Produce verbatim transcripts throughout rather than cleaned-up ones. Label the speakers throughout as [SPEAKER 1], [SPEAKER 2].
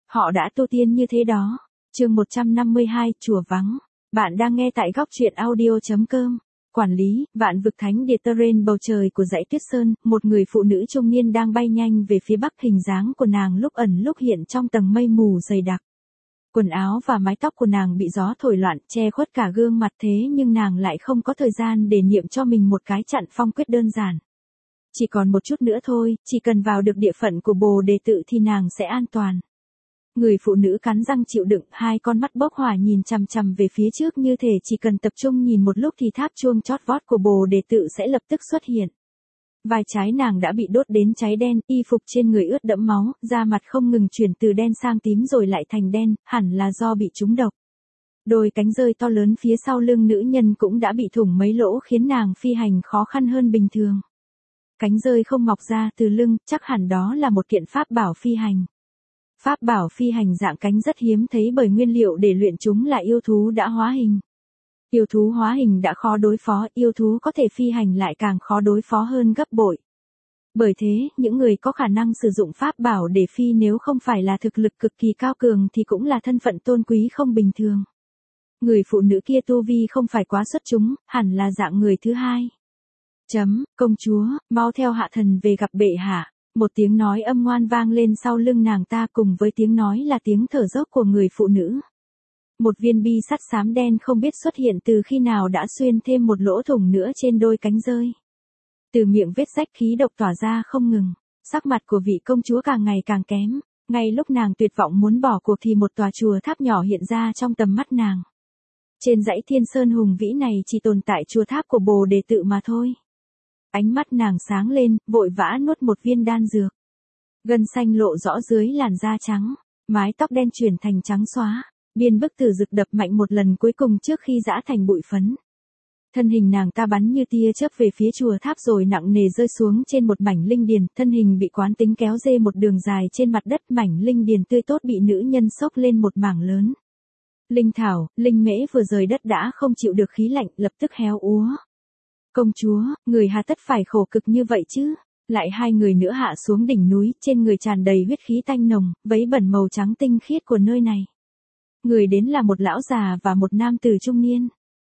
[SPEAKER 1] Họ đã tu tiên như thế đó. Chương một trăm năm mươi hai, chùa vắng. Bạn đang nghe tại góc truyện audio.com. Quản lý, vạn vực thánh địa terrain bầu trời của dãy Tuyết Sơn, một người phụ nữ trung niên đang bay nhanh về phía bắc, hình dáng của nàng lúc ẩn lúc hiện trong tầng mây mù dày đặc. Quần áo và mái tóc của nàng bị gió thổi loạn, che khuất cả gương mặt, thế nhưng nàng lại không có thời gian để niệm cho mình một cái chặn phong quyết đơn giản. Chỉ còn một chút nữa thôi, chỉ cần vào được địa phận của Bồ Đề tự thì nàng sẽ an toàn. Người phụ nữ cắn răng chịu đựng, hai con mắt bốc hỏa nhìn chằm chằm về phía trước, như thể chỉ cần tập trung nhìn một lúc thì tháp chuông chót vót của Bồ Đề tự sẽ lập tức xuất hiện. Vai trái nàng đã bị đốt đến cháy đen, y phục trên người ướt đẫm máu, da mặt không ngừng chuyển từ đen sang tím rồi lại thành đen, hẳn là do bị trúng độc. Đôi cánh rơi to lớn phía sau lưng nữ nhân cũng đã bị thủng mấy lỗ, khiến nàng phi hành khó khăn hơn bình thường. Cánh rơi không mọc ra từ lưng, chắc hẳn đó là một kiện pháp bảo phi hành. Pháp bảo phi hành dạng cánh rất hiếm thấy, bởi nguyên liệu để luyện chúng là yêu thú đã hóa hình. Yêu thú hóa hình đã khó đối phó, yêu thú có thể phi hành lại càng khó đối phó hơn gấp bội. Bởi thế, những người có khả năng sử dụng pháp bảo để phi nếu không phải là thực lực cực kỳ cao cường thì cũng là thân phận tôn quý không bình thường. Người phụ nữ kia tu vi không phải quá xuất chúng, hẳn là dạng người thứ hai. Chấm, công chúa, mau theo hạ thần về gặp bệ hạ. Một tiếng nói âm ngoan vang lên sau lưng nàng ta, cùng với tiếng nói là tiếng thở dốc của người phụ nữ. Một viên bi sắt xám đen không biết xuất hiện từ khi nào đã xuyên thêm một lỗ thủng nữa trên đôi cánh rơi. Từ miệng vết rách khí độc tỏa ra không ngừng. Sắc mặt của vị công chúa càng ngày càng kém. Ngay lúc nàng tuyệt vọng muốn bỏ cuộc thì một tòa chùa tháp nhỏ hiện ra trong tầm mắt nàng. Trên dãy Thiên Sơn hùng vĩ này chỉ tồn tại chùa tháp của Bồ Đề tự mà thôi. Ánh mắt nàng sáng lên, vội vã nuốt một viên đan dược. Gân xanh lộ rõ dưới làn da trắng, mái tóc đen chuyển thành trắng xóa, biên bức tử dực đập mạnh một lần cuối cùng trước khi giã thành bụi phấn. Thân hình nàng ta bắn như tia chớp về phía chùa tháp rồi nặng nề rơi xuống trên một mảnh linh điền, thân hình bị quán tính kéo dê một đường dài trên mặt đất, mảnh linh điền tươi tốt bị nữ nhân xốc lên một mảng lớn. Linh thảo, linh mễ vừa rời đất đã không chịu được khí lạnh, lập tức héo úa. Công chúa, người hà tất phải khổ cực như vậy chứ? Lại hai người nữa hạ xuống đỉnh núi, trên người tràn đầy huyết khí tanh nồng, vấy bẩn màu trắng tinh khiết của nơi này. Người đến là một lão già và một nam tử trung niên.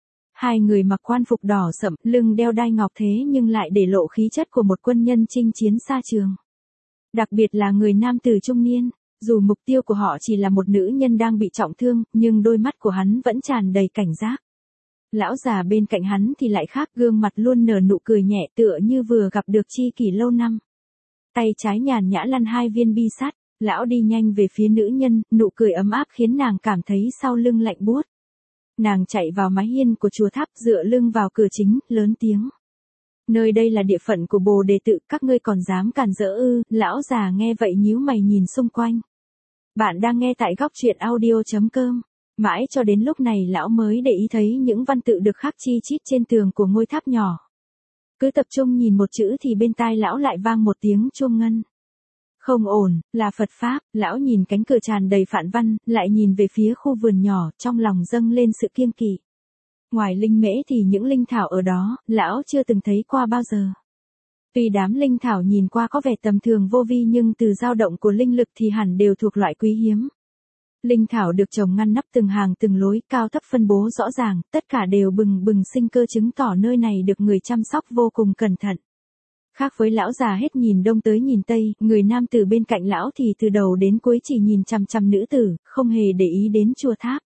[SPEAKER 1] Hai người mặc quan phục đỏ sậm, lưng đeo đai ngọc, thế nhưng lại để lộ khí chất của một quân nhân chinh chiến xa trường. Đặc biệt là người nam tử trung niên, dù mục tiêu của họ chỉ là một nữ nhân đang bị trọng thương, nhưng đôi mắt của hắn vẫn tràn đầy cảnh giác. Lão già bên cạnh hắn thì lại khác, gương mặt luôn nở nụ cười nhẹ, tựa như vừa gặp được tri kỷ lâu năm. Tay trái nhàn nhã lăn hai viên bi sắt, lão đi nhanh về phía nữ nhân, nụ cười ấm áp khiến nàng cảm thấy sau lưng lạnh buốt. Nàng chạy vào mái hiên của chùa tháp, dựa lưng vào cửa chính, lớn tiếng. Nơi đây là địa phận của Bồ Đề tự, các ngươi còn dám cản rỡ ư? Lão già nghe vậy nhíu mày nhìn xung quanh. Bạn đang nghe tại góc truyện audio.com. Mãi cho đến lúc này lão mới để ý thấy những văn tự được khắc chi chít trên tường của ngôi tháp nhỏ. Cứ tập trung nhìn một chữ thì bên tai lão lại vang một tiếng chuông ngân. Không ổn, là Phật Pháp. Lão nhìn cánh cửa tràn đầy phạn văn, lại nhìn về phía khu vườn nhỏ, trong lòng dâng lên sự kiêng kỵ. Ngoài linh mễ thì những linh thảo ở đó, lão chưa từng thấy qua bao giờ. Tuy đám linh thảo nhìn qua có vẻ tầm thường vô vi, nhưng từ dao động của linh lực thì hẳn đều thuộc loại quý hiếm. Linh thảo được trồng ngăn nắp từng hàng từng lối, cao thấp phân bố rõ ràng, tất cả đều bừng bừng sinh cơ, chứng tỏ nơi này được người chăm sóc vô cùng cẩn thận. Khác với lão già hết nhìn đông tới nhìn tây, người nam tử bên cạnh lão thì từ đầu đến cuối chỉ nhìn chằm chằm nữ tử, không hề để ý đến chùa tháp.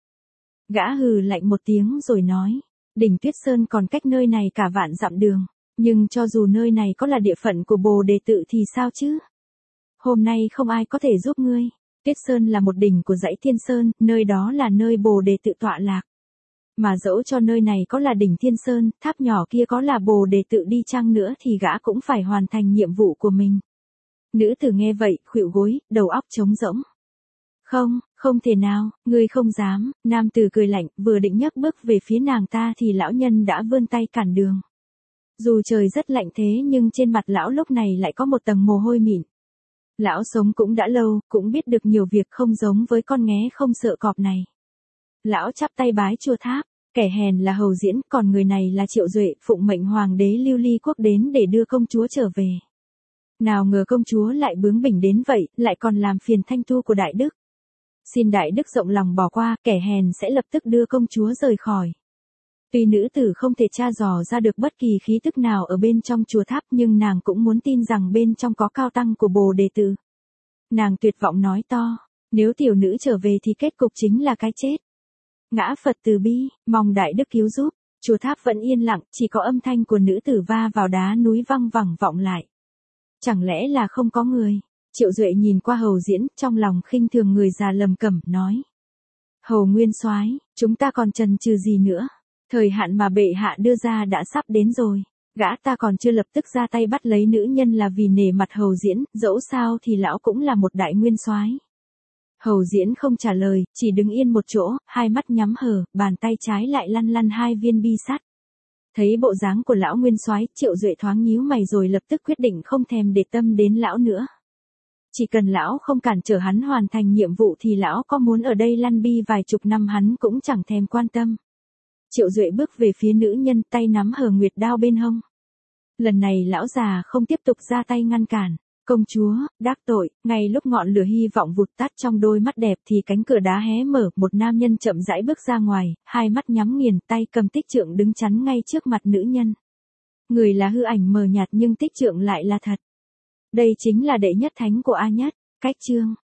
[SPEAKER 1] Gã hừ lạnh một tiếng rồi nói, đỉnh Tuyết Sơn còn cách nơi này cả vạn dặm đường, nhưng cho dù nơi này có là địa phận của Bồ Đề tự thì sao chứ? Hôm nay không ai có thể giúp ngươi. Tuyết Sơn là một đỉnh của dãy Thiên Sơn, nơi đó là nơi Bồ Đề tự tọa lạc. Mà dẫu cho nơi này có là đỉnh Thiên Sơn, tháp nhỏ kia có là Bồ Đề tự đi chăng nữa thì gã cũng phải hoàn thành nhiệm vụ của mình. Nữ tử nghe vậy, khuỵu gối, đầu óc trống rỗng. Không, không thể nào, ngươi không dám. Nam tử cười lạnh, vừa định nhấc bước về phía nàng ta thì lão nhân đã vươn tay cản đường. Dù trời rất lạnh thế nhưng trên mặt lão lúc này lại có một tầng mồ hôi mịn. Lão sống cũng đã lâu, cũng biết được nhiều việc, không giống với con nghé không sợ cọp này. Lão chắp tay bái chùa tháp, kẻ hèn là Hầu Diễn, còn người này là Triệu Duệ, phụng mệnh hoàng đế Lưu Ly Quốc đến để đưa công chúa trở về. Nào ngờ công chúa lại bướng bỉnh đến vậy, lại còn làm phiền thanh tu của đại đức. Xin đại đức rộng lòng bỏ qua, kẻ hèn sẽ lập tức đưa công chúa rời khỏi. Tuy nữ tử không thể tra dò ra được bất kỳ khí tức nào ở bên trong chùa tháp, nhưng nàng cũng muốn tin rằng bên trong có cao tăng của Bồ Đề Tự. Nàng tuyệt vọng nói to, nếu tiểu nữ trở về thì kết cục chính là cái chết. Ngã Phật từ bi, mong đại đức cứu giúp. Chùa tháp vẫn yên lặng, chỉ có âm thanh của nữ tử va vào đá núi văng vẳng vọng lại. Chẳng lẽ là không có người? Triệu Duệ nhìn qua Hầu Diễn, trong lòng khinh thường người già lầm cẩm, nói. Hầu Nguyên Soái, chúng ta còn chần chừ gì nữa? Thời hạn mà bệ hạ đưa ra đã sắp đến rồi. Gã ta còn chưa lập tức ra tay bắt lấy nữ nhân là vì nể mặt Hầu Diễn, dẫu sao thì lão cũng là một đại nguyên soái. Hầu Diễn không trả lời, chỉ đứng yên một chỗ, hai mắt nhắm hờ, bàn tay trái lại lăn lăn hai viên bi sắt. Thấy bộ dáng của lão nguyên soái, Triệu Duệ thoáng nhíu mày rồi lập tức quyết định không thèm để tâm đến lão nữa. Chỉ cần lão không cản trở hắn hoàn thành nhiệm vụ thì lão có muốn ở đây lăn bi vài chục năm hắn cũng chẳng thèm quan tâm. Triệu Duệ bước về phía nữ nhân, tay nắm hờ nguyệt đao bên hông. Lần này lão già không tiếp tục ra tay ngăn cản. Công chúa, đắc tội, ngay lúc ngọn lửa hy vọng vụt tắt trong đôi mắt đẹp thì cánh cửa đá hé mở, một nam nhân chậm rãi bước ra ngoài, hai mắt nhắm nghiền, tay cầm tích trượng đứng chắn ngay trước mặt nữ nhân. Người là hư ảnh mờ nhạt nhưng tích trượng lại là thật. Đây chính là đệ nhất thánh của A Nhất. Cách chương